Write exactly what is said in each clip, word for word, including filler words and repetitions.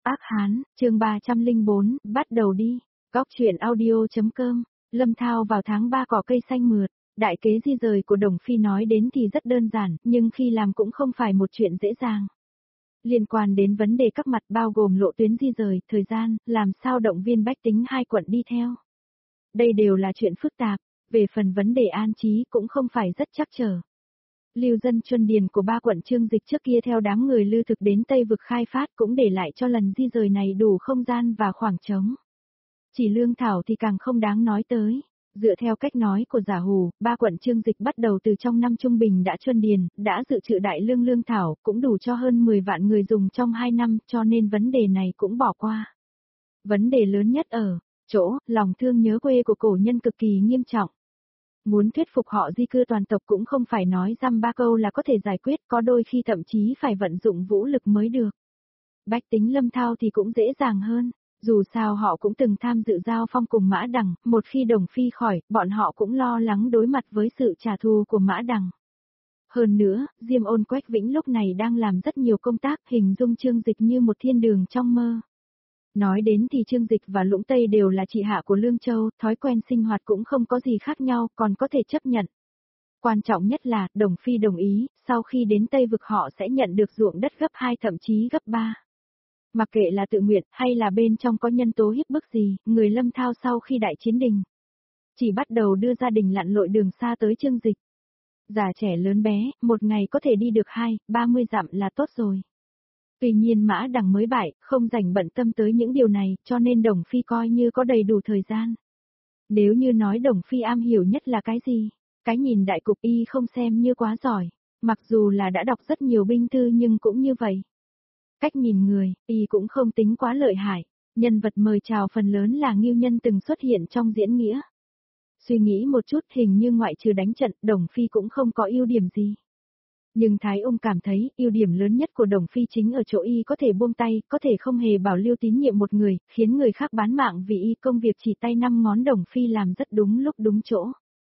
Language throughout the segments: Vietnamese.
Ác Hán, chương ba trăm lẻ bốn, bắt đầu đi. Góc truyện audio.com, Lâm Thao vào tháng ba cỏ cây xanh mượt, đại kế di rời của Đồng Phi nói đến thì rất đơn giản, nhưng khi làm cũng không phải một chuyện dễ dàng. Liên quan đến vấn đề các mặt bao gồm lộ tuyến di rời, thời gian, làm sao động viên bách tính hai quận đi theo. Đây đều là chuyện phức tạp, về phần vấn đề an trí cũng không phải rất chắc trở. Lưu dân Chuân Điền của ba quận Chương Dịch trước kia theo đám người lưu thực đến Tây vực khai phát cũng để lại cho lần di rời này đủ không gian và khoảng trống. Chỉ lương thảo thì càng không đáng nói tới. Dựa theo cách nói của Giả Hù, ba quận Chương Dịch bắt đầu từ trong năm trung bình đã Chuân Điền, đã dự trữ đại lương lương thảo, cũng đủ cho hơn mười vạn người dùng trong hai năm, cho nên vấn đề này cũng bỏ qua. Vấn đề lớn nhất ở chỗ, lòng thương nhớ quê của cổ nhân cực kỳ nghiêm trọng. Muốn thuyết phục họ di cư toàn tộc cũng không phải nói dăm ba câu là có thể giải quyết, có đôi khi thậm chí phải vận dụng vũ lực mới được. Bách tính Lâm Thao thì cũng dễ dàng hơn, dù sao họ cũng từng tham dự giao phong cùng Mã Đằng, một khi Đồng Phi khỏi, bọn họ cũng lo lắng đối mặt với sự trả thù của Mã Đằng. Hơn nữa, Diêm Ôn Quách Vĩnh lúc này đang làm rất nhiều công tác, hình dung Chương Dịch như một thiên đường trong mơ. Nói đến thì Chương Dịch và Lũng Tây đều là trị hạ của Lương Châu, thói quen sinh hoạt cũng không có gì khác nhau, còn có thể chấp nhận. Quan trọng nhất là, Đồng Phi đồng ý, sau khi đến Tây vực họ sẽ nhận được ruộng đất gấp hai thậm chí gấp ba. Mặc kệ là tự nguyện, hay là bên trong có nhân tố hiếp bức gì, người Lâm Thao sau khi đại chiến đình chỉ bắt đầu đưa gia đình lặn lội đường xa tới Chương Dịch. Già trẻ lớn bé, một ngày có thể đi được hai, ba mươi dặm là tốt rồi. Tuy nhiên Mã Đằng mới bại, không rảnh bận tâm tới những điều này, cho nên Đồng Phi coi như có đầy đủ thời gian. Nếu như nói Đồng Phi am hiểu nhất là cái gì? Cái nhìn đại cục y không xem như quá giỏi, mặc dù là đã đọc rất nhiều binh thư nhưng cũng như vậy. Cách nhìn người, y cũng không tính quá lợi hại, nhân vật mời chào phần lớn là Ngưu Nhân từng xuất hiện trong diễn nghĩa. Suy nghĩ một chút hình như ngoại trừ đánh trận, Đồng Phi cũng không có ưu điểm gì. Nhưng Thái Ung cảm thấy, ưu điểm lớn nhất của Đồng Phi chính ở chỗ y có thể buông tay, có thể không hề bảo lưu tín nhiệm một người, khiến người khác bán mạng vì y công việc chỉ tay năm ngón Đồng Phi làm rất đúng lúc đúng chỗ.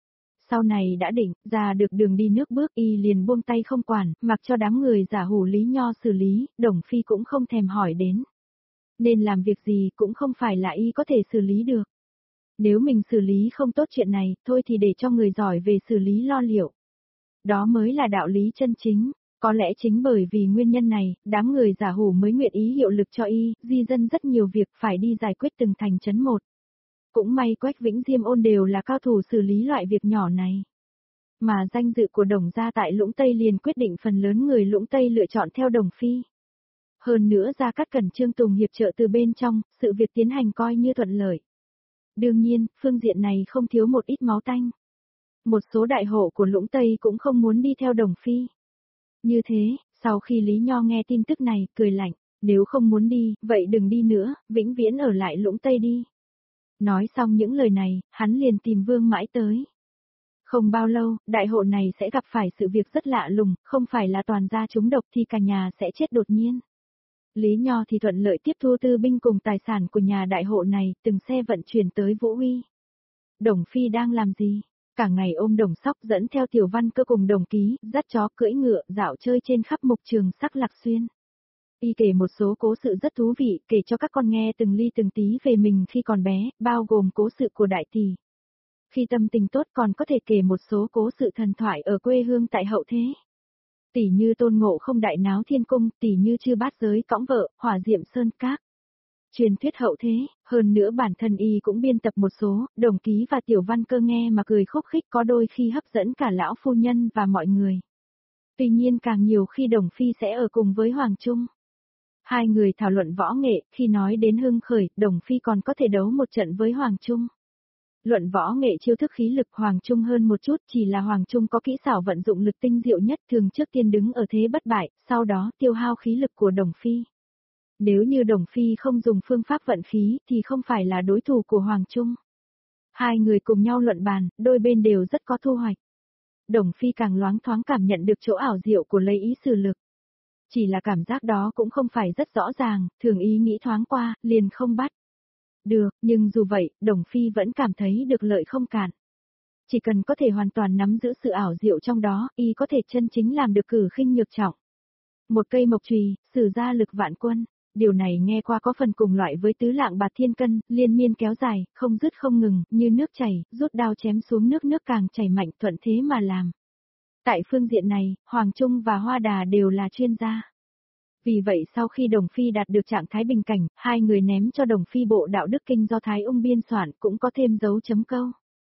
Sau này đã định, ra được đường đi nước bước y liền buông tay không quản, mặc cho đám người Giả Hủ Lý Nho xử lý, Đồng Phi cũng không thèm hỏi đến. Nên làm việc gì cũng không phải là y có thể xử lý được. Nếu mình xử lý không tốt chuyện này, thôi thì để cho người giỏi về xử lý lo liệu. Đó mới là đạo lý chân chính, có lẽ chính bởi vì nguyên nhân này, đám người Giả Hủ mới nguyện ý hiệu lực cho y, di dân rất nhiều việc phải đi giải quyết từng thành trấn một. Cũng may Quách Vĩnh Diêm Ôn đều là cao thủ xử lý loại việc nhỏ này. Mà danh dự của Đồng gia tại Lũng Tây liền quyết định phần lớn người Lũng Tây lựa chọn theo Đồng Phi. Hơn nữa Gia Cát Cẩn Trương Tùng hiệp trợ từ bên trong, sự việc tiến hành coi như thuận lợi. Đương nhiên, phương diện này không thiếu một ít máu tanh. Một số đại hộ của Lũng Tây cũng không muốn đi theo Đồng Phi. Như thế, sau khi Lý Nho nghe tin tức này, cười lạnh, nếu không muốn đi, vậy đừng đi nữa, vĩnh viễn ở lại Lũng Tây đi. Nói xong những lời này, hắn liền tìm Vương Mãi tới. Không bao lâu, đại hộ này sẽ gặp phải sự việc rất lạ lùng, không phải là toàn gia trúng độc thì cả nhà sẽ chết đột nhiên. Lý Nho thì thuận lợi tiếp thu tư binh cùng tài sản của nhà đại hộ này, từng xe vận chuyển tới Vũ Huy. Đồng Phi đang làm gì? Cả ngày ôm Đồng Sóc dẫn theo Tiểu Văn Cơ cùng Đồng Ký, dắt chó cưỡi ngựa, dạo chơi trên khắp mục trường sắc Lạc Xuyên. Y kể một số cố sự rất thú vị, kể cho các con nghe từng ly từng tí về mình khi còn bé, bao gồm cố sự của đại tỷ. Khi tâm tình tốt còn có thể kể một số cố sự thần thoại ở quê hương tại hậu thế. Tỷ như Tôn Ngộ Không đại náo thiên cung, tỷ như Chư Bát Giới cõng vợ, hỏa diệm sơn các. Truyền thuyết hậu thế, hơn nữa bản thân y cũng biên tập một số, Đồng Ký và Tiểu Văn Cơ nghe mà cười khúc khích có đôi khi hấp dẫn cả lão phu nhân và mọi người. Tuy nhiên càng nhiều khi Đồng Phi sẽ ở cùng với Hoàng Trung. Hai người thảo luận võ nghệ, khi nói đến hưng khởi, Đồng Phi còn có thể đấu một trận với Hoàng Trung. Luận võ nghệ chiêu thức khí lực Hoàng Trung hơn một chút, chỉ là Hoàng Trung có kỹ xảo vận dụng lực tinh diệu nhất, thường trước tiên đứng ở thế bất bại, sau đó tiêu hao khí lực của Đồng Phi. Nếu như Đồng Phi không dùng phương pháp vận khí thì không phải là đối thủ của Hoàng Trung. Hai người cùng nhau luận bàn, đôi bên đều rất có thu hoạch. Đồng Phi càng loáng thoáng cảm nhận được chỗ ảo diệu của lấy ý xử lực. Chỉ là cảm giác đó cũng không phải rất rõ ràng, thường ý nghĩ thoáng qua, liền không bắt được, nhưng dù vậy, Đồng Phi vẫn cảm thấy được lợi không cạn. Chỉ cần có thể hoàn toàn nắm giữ sự ảo diệu trong đó, y có thể chân chính làm được cử khinh nhược trọng. Một cây mộc chùy, sử ra lực vạn quân. Điều này nghe qua có phần cùng loại với tứ lạng bạt thiên cân, liên miên kéo dài, không dứt không ngừng, như nước chảy, rút đao chém xuống nước nước càng chảy mạnh, thuận thế mà làm. Tại phương diện này, Hoàng Trung và Hoa Đà đều là chuyên gia. Vì vậy sau khi Đồng Phi đạt được trạng thái bình cảnh, hai người ném cho Đồng Phi bộ đạo đức kinh do Thái Ung biên soạn, cũng có thêm dấu chấm câu.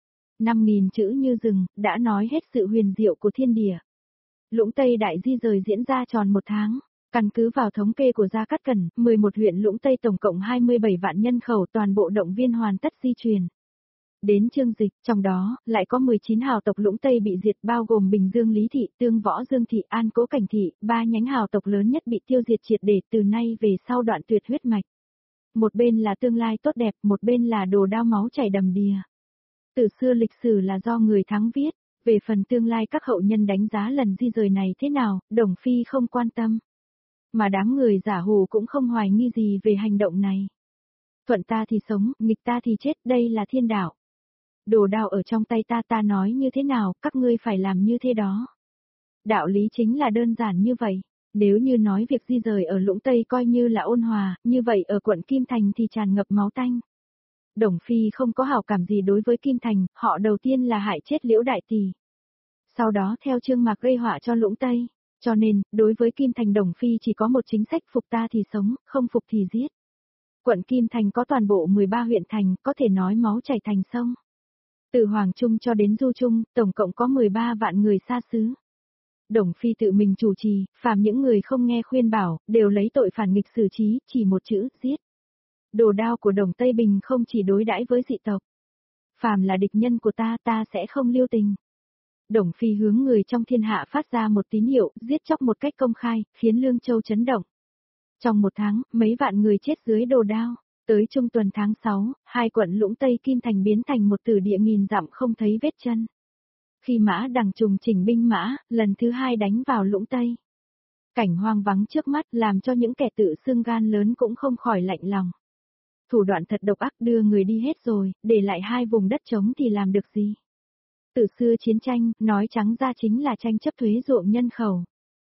năm nghìn chữ như rừng, đã nói hết sự huyền diệu của thiên địa. Lũng Tây đại di rời diễn ra tròn một tháng. Căn cứ vào thống kê của Gia Cát Cẩn, mười một huyện Lũng Tây tổng cộng hai mươi bảy vạn nhân khẩu toàn bộ động viên hoàn tất di truyền. Đến chương dịch, trong đó, lại có mười chín hào tộc Lũng Tây bị diệt bao gồm Bình Dương Lý Thị, Tương Võ Dương Thị, An Cố Cảnh Thị, ba nhánh hào tộc lớn nhất bị tiêu diệt triệt để từ nay về sau đoạn tuyệt huyết mạch. Một bên là tương lai tốt đẹp, một bên là đồ đao máu chảy đầm đìa. Từ xưa lịch sử là do người thắng viết, về phần tương lai các hậu nhân đánh giá lần di rời này thế nào, Đồng Phi không quan tâm. Mà đám người giả hù cũng không hoài nghi gì về hành động này. Thuận ta thì sống, nghịch ta thì chết, đây là thiên đạo. Đồ đao ở trong tay ta, ta nói như thế nào, các ngươi phải làm như thế đó. Đạo lý chính là đơn giản như vậy. Nếu như nói việc di rời ở Lũng Tây coi như là ôn hòa, như vậy ở quận Kim Thành thì tràn ngập máu tanh. Đồng Phi không có hảo cảm gì đối với Kim Thành, họ đầu tiên là hại chết Liễu Đại Tỷ. Sau đó theo Trương Mạc gây họa cho Lũng Tây. Cho nên, đối với Kim Thành Đồng Phi chỉ có một chính sách phục ta thì sống, không phục thì giết. Quận Kim Thành có toàn bộ mười ba huyện thành, có thể nói máu chảy thành sông. Từ Hoàng Trung cho đến Du Trung, tổng cộng có mười ba vạn người xa xứ. Đồng Phi tự mình chủ trì, phàm những người không nghe khuyên bảo, đều lấy tội phản nghịch xử trí, chỉ một chữ, giết. Đồ đao của Đồng Tây Bình không chỉ đối đãi với dị tộc. Phàm là địch nhân của ta, ta sẽ không lưu tình. Đồng Phi hướng người trong thiên hạ phát ra một tín hiệu, giết chóc một cách công khai, khiến Lương Châu chấn động. Trong một tháng, mấy vạn người chết dưới đồ đao. Tới trung tuần tháng sáu, hai quận Lũng Tây Kim Thành biến thành một tử địa nghìn dặm không thấy vết chân. Khi Mã Đằng trùng chỉnh binh mã, lần thứ hai đánh vào Lũng Tây. Cảnh hoang vắng trước mắt làm cho những kẻ tự xưng gan lớn cũng không khỏi lạnh lòng. Thủ đoạn thật độc ác, đưa người đi hết rồi, để lại hai vùng đất trống thì làm được gì? Từ xưa chiến tranh, nói trắng ra chính là tranh chấp thuế ruộng nhân khẩu.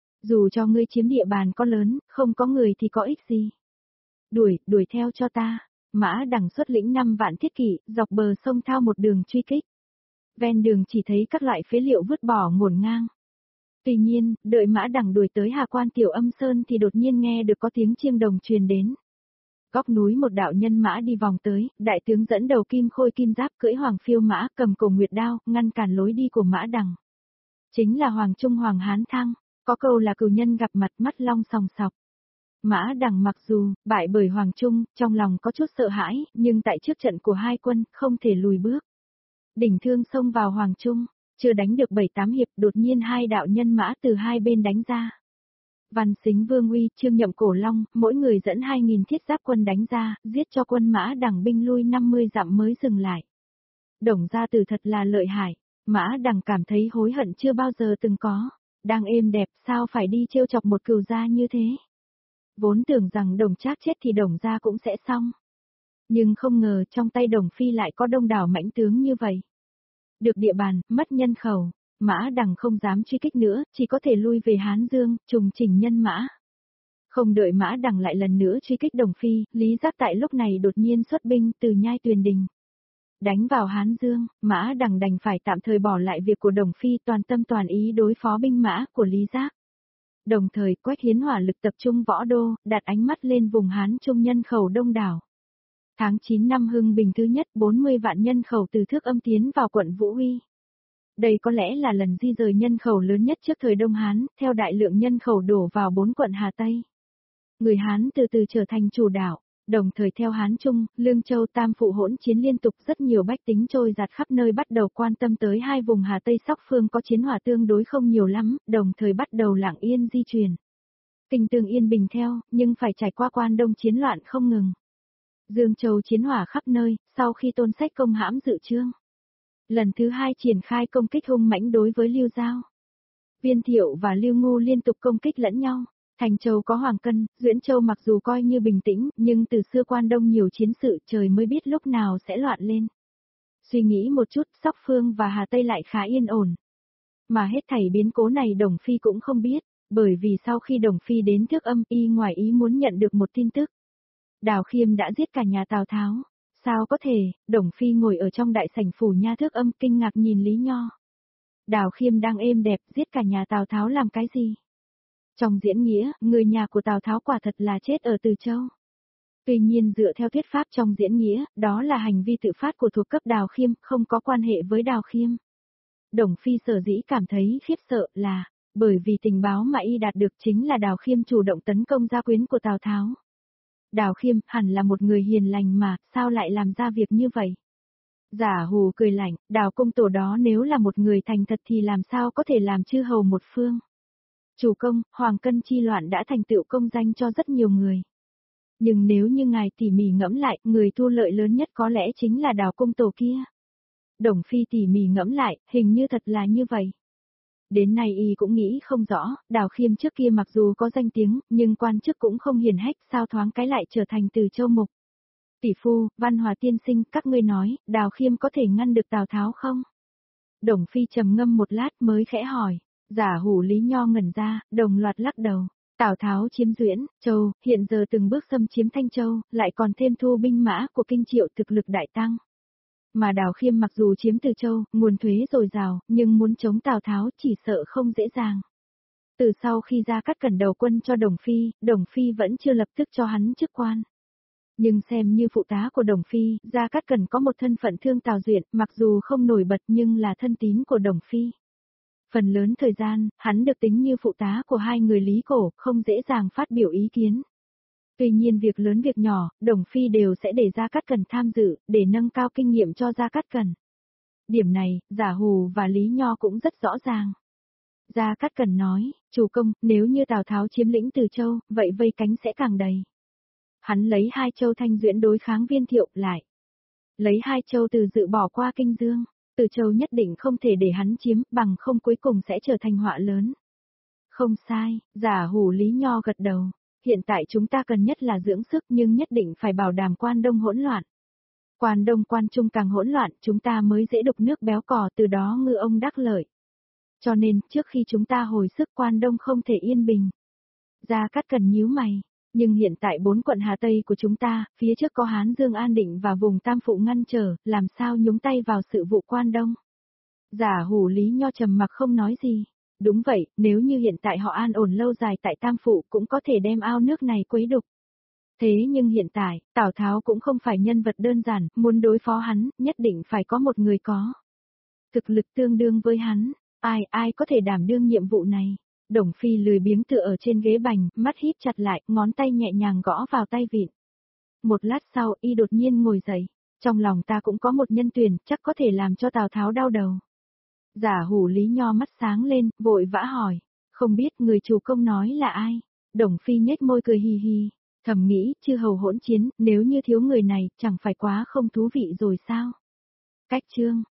Dù cho ngươi chiếm địa bàn có lớn, không có người thì có ích gì. Đuổi, đuổi theo cho ta. Mã Đằng xuất lĩnh năm vạn thiết kỵ, dọc bờ sông thao một đường truy kích. Ven đường chỉ thấy các loại phế liệu vứt bỏ ngổn ngang. Tuy nhiên, đợi Mã Đằng đuổi tới Hà Quan Tiểu Âm Sơn thì đột nhiên nghe được có tiếng chiêng đồng truyền đến. Góc núi một đạo nhân mã đi vòng tới, đại tướng dẫn đầu kim khôi kim giáp cưỡi hoàng phiêu mã, cầm cổ nguyệt đao, ngăn cản lối đi của Mã Đằng. Chính là Hoàng Trung Hoàng Hán Thăng, có câu là cừu nhân gặp mặt mắt long sòng sọc. Mã Đằng mặc dù bại bởi Hoàng Trung, trong lòng có chút sợ hãi, nhưng tại trước trận của hai quân, không thể lùi bước. Đỉnh thương xông vào Hoàng Trung, chưa đánh được bảy tám hiệp, đột nhiên hai đạo nhân mã từ hai bên đánh ra. Văn Sính Vương Uy, Trương Nhậm Cổ Long, mỗi người dẫn hai nghìn thiết giáp quân đánh ra, giết cho quân Mã Đằng binh lui năm mươi dặm mới dừng lại. Đồng gia tử thật là lợi hại, Mã Đằng cảm thấy hối hận chưa bao giờ từng có, đang êm đẹp sao phải đi trêu chọc một cừu gia như thế. Vốn tưởng rằng Đồng Trác chết thì Đồng gia cũng sẽ xong. Nhưng không ngờ trong tay Đồng Phi lại có đông đảo mãnh tướng như vậy. Được địa bàn, mất nhân khẩu, Mã Đằng không dám truy kích nữa, chỉ có thể lui về Hán Dương, trùng chỉnh nhân mã. Không đợi Mã Đằng lại lần nữa truy kích Đồng Phi, Lý Giác tại lúc này đột nhiên xuất binh từ Nhai Tuyền Đình. Đánh vào Hán Dương, Mã Đằng đành phải tạm thời bỏ lại việc của Đồng Phi, toàn tâm toàn ý đối phó binh mã của Lý Giác. Đồng thời, Quách Hiến hỏa lực tập trung võ đô, đặt ánh mắt lên vùng Hán Trung nhân khẩu đông đảo. Tháng chín năm Hưng Bình thứ nhất, bốn mươi vạn nhân khẩu từ Thước Âm tiến vào quận Vũ Huy. Đây có lẽ là lần di rời nhân khẩu lớn nhất trước thời Đông Hán, theo đại lượng nhân khẩu đổ vào bốn quận Hà Tây. Người Hán từ từ trở thành chủ đạo, đồng thời theo Hán Trung, Lương Châu Tam Phụ hỗn chiến liên tục, rất nhiều bách tính trôi giạt khắp nơi bắt đầu quan tâm tới hai vùng Hà Tây Sóc Phương có chiến hỏa tương đối không nhiều lắm, đồng thời bắt đầu lặng yên di chuyển. Kinh Tương yên bình theo, nhưng phải trải qua Quan Đông chiến loạn không ngừng. Dương Châu chiến hỏa khắp nơi, sau khi Tôn Sách công hãm Dự Chương. Lần thứ hai triển khai công kích hung mãnh đối với Lưu Giao. Viên Thiệu và Lưu Ngu liên tục công kích lẫn nhau. Thành Châu có Hoàng Cân, Duyễn Châu mặc dù coi như bình tĩnh, nhưng từ xưa Quan Đông nhiều chiến sự, trời mới biết lúc nào sẽ loạn lên. Suy nghĩ một chút, Sóc Phương và Hà Tây lại khá yên ổn. Mà hết thảy biến cố này Đồng Phi cũng không biết, Bởi vì sau khi Đồng Phi đến Thước Âm, y ngoài ý muốn nhận được một tin tức. Đào Khiêm đã giết cả nhà Tào Tháo. Sao có thể? Đồng Phi ngồi ở trong đại sảnh phủ nha Thước Âm kinh ngạc nhìn Lý Nho. Đào Khiêm đang êm đẹp, giết cả nhà Tào Tháo làm cái gì? Trong diễn nghĩa, người nhà của Tào Tháo quả thật là chết ở Từ Châu. Tuy nhiên dựa theo thuyết pháp trong diễn nghĩa, đó là hành vi tự phát của thuộc cấp Đào Khiêm, không có quan hệ với Đào Khiêm. Đồng Phi sở dĩ cảm thấy khiếp sợ là, bởi vì tình báo mà y đạt được chính là Đào Khiêm chủ động tấn công gia quyến của Tào Tháo. Đào Khiêm hẳn là một người hiền lành mà, sao lại làm ra việc như vậy? Giả Hù cười lạnh, Đào công tổ đó nếu là một người thành thật thì làm sao có thể làm chư hầu một phương? Chủ công, Hoàng Cân chi loạn đã thành tựu công danh cho rất nhiều người. Nhưng nếu như ngài tỉ mỉ ngẫm lại, người thu lợi lớn nhất có lẽ chính là Đào công tổ kia. Đồng Phi tỉ mỉ ngẫm lại, hình như thật là như vậy. Đến nay y cũng nghĩ không rõ, Đào Khiêm trước kia mặc dù có danh tiếng, nhưng quan chức cũng không hiền hách, sao thoáng cái lại trở thành Từ Châu mục. Tỷ phu, Văn Hòa tiên sinh, các ngươi nói, Đào Khiêm có thể ngăn được Tào Tháo không? Đồng Phi trầm ngâm một lát mới khẽ hỏi. Giả Hủ Lý Nho ngẩn ra, đồng loạt lắc đầu. Tào Tháo chiếm Duyễn, Châu, hiện giờ từng bước xâm chiếm Thanh Châu, lại còn thêm thu binh mã của Kinh Triệu, thực lực đại tăng. Mà Đào Khiêm mặc dù chiếm Từ Châu, nguồn thuế dồi dào, nhưng muốn chống Tào Tháo chỉ sợ không dễ dàng. Từ sau khi Gia Cát Cẩn đầu quân cho Đồng Phi, Đồng Phi vẫn chưa lập tức cho hắn chức quan. Nhưng xem như phụ tá của Đồng Phi, Gia Cát Cẩn có một thân phận thương Tào Duyện, mặc dù không nổi bật nhưng là thân tín của Đồng Phi. Phần lớn thời gian, hắn được tính như phụ tá của hai người Lý Cổ, không dễ dàng phát biểu ý kiến. Tuy nhiên việc lớn việc nhỏ, Đồng Phi đều sẽ để Gia Cát Cẩn tham dự, để nâng cao kinh nghiệm cho Gia Cát Cẩn. Điểm này, Giả Hù và Lý Nho cũng rất rõ ràng. Gia Cát Cẩn nói, chủ công, nếu như Tào Tháo chiếm lĩnh Từ Châu, vậy vây cánh sẽ càng đầy. Hắn lấy hai châu Thanh Duyễn đối kháng Viên Thiệu lại. Lấy hai châu Từ Dự bỏ qua Kinh Dương. Từ Châu nhất định không thể để hắn chiếm, bằng không cuối cùng sẽ trở thành họa lớn. Không sai, Giả Hủ Lý Nho gật đầu. Hiện tại chúng ta cần nhất là dưỡng sức nhưng nhất định phải bảo đảm Quan Đông hỗn loạn. Quan Đông Quan Trung càng hỗn loạn, chúng ta mới dễ đục nước béo cò, từ đó ngư ông đắc lợi. Cho nên, trước khi chúng ta hồi sức Quan Đông không thể yên bình. Gia Cát Cẩn nhíu mày. Nhưng hiện tại bốn quận Hà Tây của chúng ta, phía trước có Hán Dương An Định và vùng Tam Phụ ngăn trở, làm sao nhúng tay vào sự vụ Quan Đông. Giả Hủ Lý Nho trầm mặc không nói gì. Đúng vậy, nếu như hiện tại họ an ổn lâu dài tại Tam Phụ cũng có thể đem ao nước này quấy đục. Thế nhưng hiện tại, Tào Tháo cũng không phải nhân vật đơn giản, muốn đối phó hắn, nhất định phải có một người có thực lực tương đương với hắn. Ai, ai có thể đảm đương nhiệm vụ này? Đồng Phi lười biếng tựa ở trên ghế bành, mắt híp chặt lại, ngón tay nhẹ nhàng gõ vào tay vịn. Một lát sau, y đột nhiên ngồi dậy. Trong lòng ta cũng có một nhân tuyển, chắc có thể làm cho Tào Tháo đau đầu. Giả Hủ Lý Nho mắt sáng lên, vội vã hỏi. Không biết người chủ công nói là ai? Đồng Phi nhếch môi cười hì hì. Thầm nghĩ, chư hầu hỗn chiến, nếu như thiếu người này, chẳng phải quá không thú vị rồi sao? Cách chương.